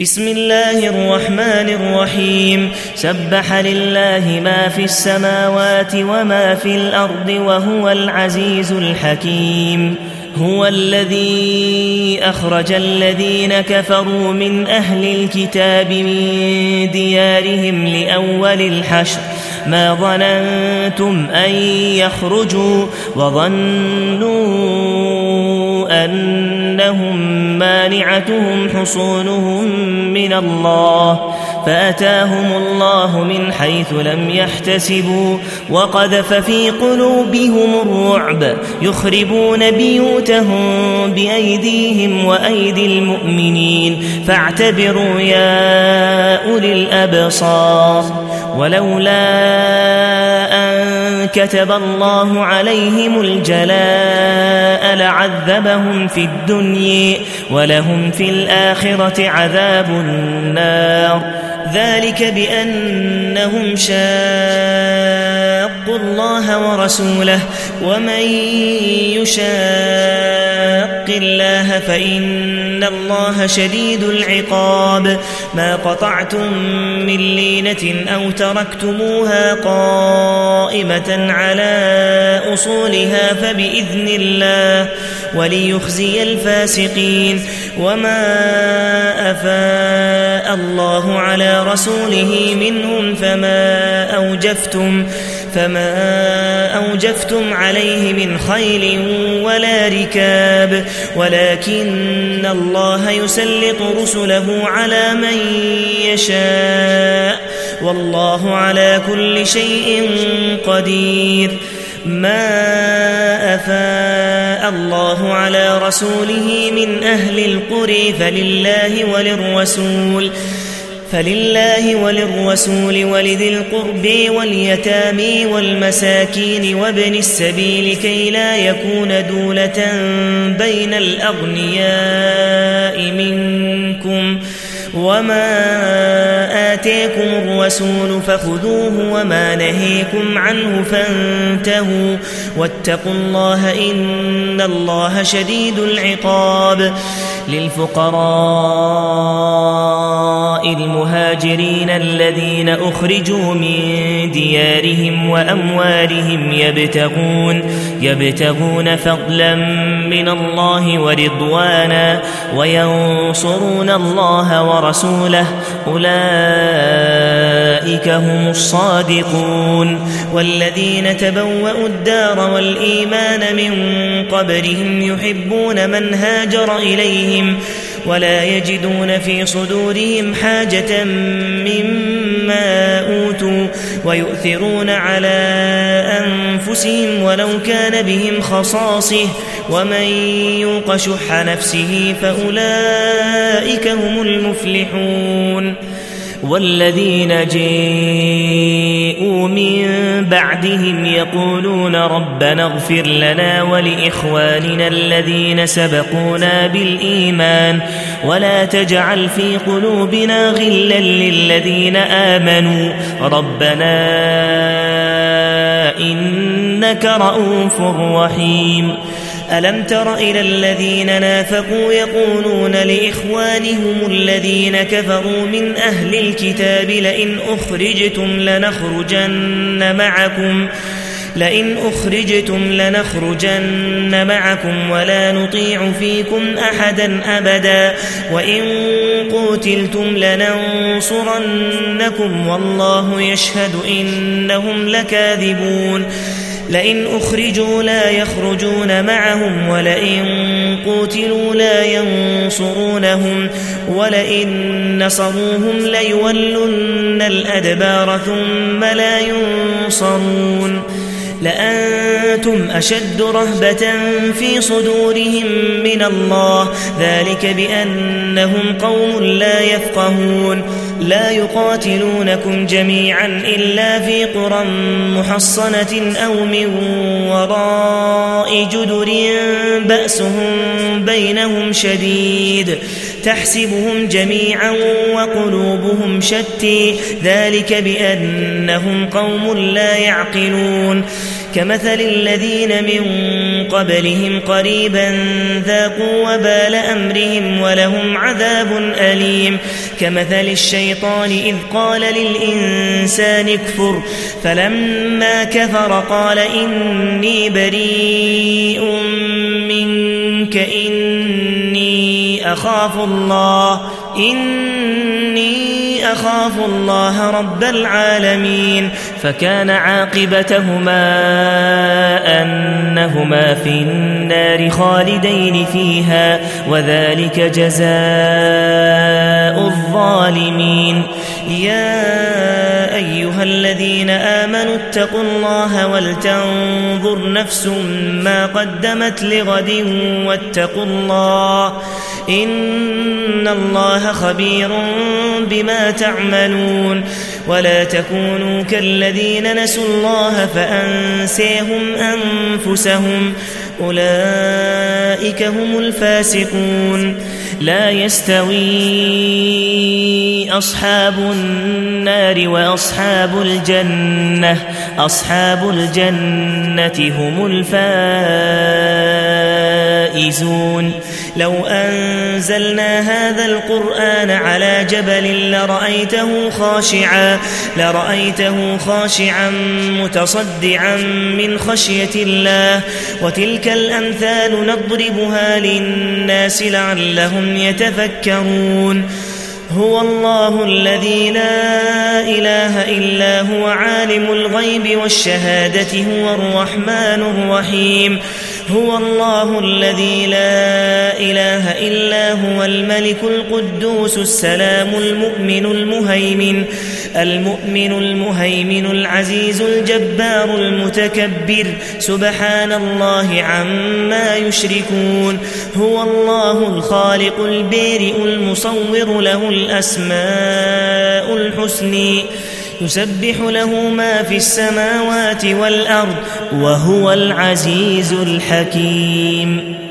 بسم الله الرحمن الرحيم سبح لله ما في السماوات وما في الأرض وهو العزيز الحكيم هو الذي أخرج الذين كفروا من أهل الكتاب من ديارهم لأول الحشر ما ظننتم أن يخرجوا وظنوا أنهم مانعتهم حصونهم من الله فأتاهم الله من حيث لم يحتسبوا وقذف في قلوبهم الرعب يخربون بيوتهم بأيديهم وأيدي المؤمنين فاعتبروا يا أولي الأبصار ولولا أن كتب الله عليهم الجلاء لعذبهم في الدنيا ولهم في الآخرة عذاب النار ذلك بأنهم شاقوا الله ورسوله ومن يشاق الله فإن الله شديد العقاب ما قطعتم من لينة أو تركتموها قائمة على أصولها فبإذن الله وليخزي الفاسقين وما أفاء الله على رسوله منهم فما أوجفتم عليه من خيل ولا ركاب ولكن الله يسلط رسله على من يشاء والله على كل شيء قدير ما أفاء الله على رسوله من أهل القرى فلله وللرسول ولذي القرب واليتامى والمساكين وابن السبيل كي لا يكون دولة بين الأغنياء منكم وما آتاكم الرسول فخذوه وما نهيكم عنه فانتهوا واتقوا الله إن الله شديد العقاب للفقراء المهاجرين الذين أخرجوا من ديارهم وأموالهم يبتغون فضلا من الله ورضوانا وينصرون الله ورسوله أولئك هم الصادقون والذين تبوأوا الدار والإيمان من قبلهم يحبون من هاجر إليهم ولا يجدون في صدورهم حاجة مما أوتوا ويؤثرون على أنفسهم ولو كان بهم خصاصة ومن يوق شح نفسه فأولئك هم المفلحون والذين جاءوا من بعدهم يقولون ربنا اغفر لنا ولإخواننا الذين سبقونا بالإيمان ولا تجعل في قلوبنا غلا للذين آمنوا ربنا إنك رؤوف رحيم ألم تر إلى الذين نافقوا يقولون لإخوانهم الذين كفروا من أهل الكتاب لئن أخرجتم لنخرجن معكم ولا نطيع فيكم أحدا أبدا وإن قتلتم لننصرنكم والله يشهد إنهم لكاذبون لئن أخرجوا لا يخرجون معهم ولئن قتلوا لا ينصرونهم ولئن نصروهم ليولن الأدبار ثم لا ينصرون لأنتم أشد رهبة في صدورهم من الله ذلك بأنهم قوم لا يفقهون لا يقاتلونكم جميعا إلا في قرى محصنة أو من وراء جدر بأسهم بينهم شديد تحسبهم جميعا وقلوبهم شتى ذلك بأنهم قوم لا يعقلون كمثل الذين من قبلهم قريبا ذاقوا وبال أمرهم ولهم عذاب أليم كمثل الشيطان إذ قال للإنسان اكفر فلما كفر قال إني بريء منك إني أخاف الله رب العالمين فكان عاقبتهما أنهما في النار خالدين فيها وذلك جزاء الظالمين يا أيها الذين آمنوا اتقوا الله ولتنظر نفس ما قدمت لغد واتقوا الله إن الله خبير بما تعملون ولا تكونوا كالذين نسوا الله فأنسيهم أنفسهم أولئك هم الفاسقون لا يستوي أصحاب النار وأصحاب الجنة أصحاب الجنة هم الفائزون لو أنزلنا هذا القرآن على جبل لرأيته خاشعا متصدعا من خشية الله وتلك الأمثال نضربها للناس لعلهم يتفكرون هو الله الذي لا إله إلا هو عالم الغيب والشهادة هو الرحمن الرحيم هو الله الذي لا إله إلا هو الملك القدوس السلام المؤمن المهيمن العزيز الجبار المتكبر سبحان الله عما يشركون هو الله الخالق البارئ المصور له الأسماء الحسنى يسبح له ما في السماوات والأرض وهو العزيز الحكيم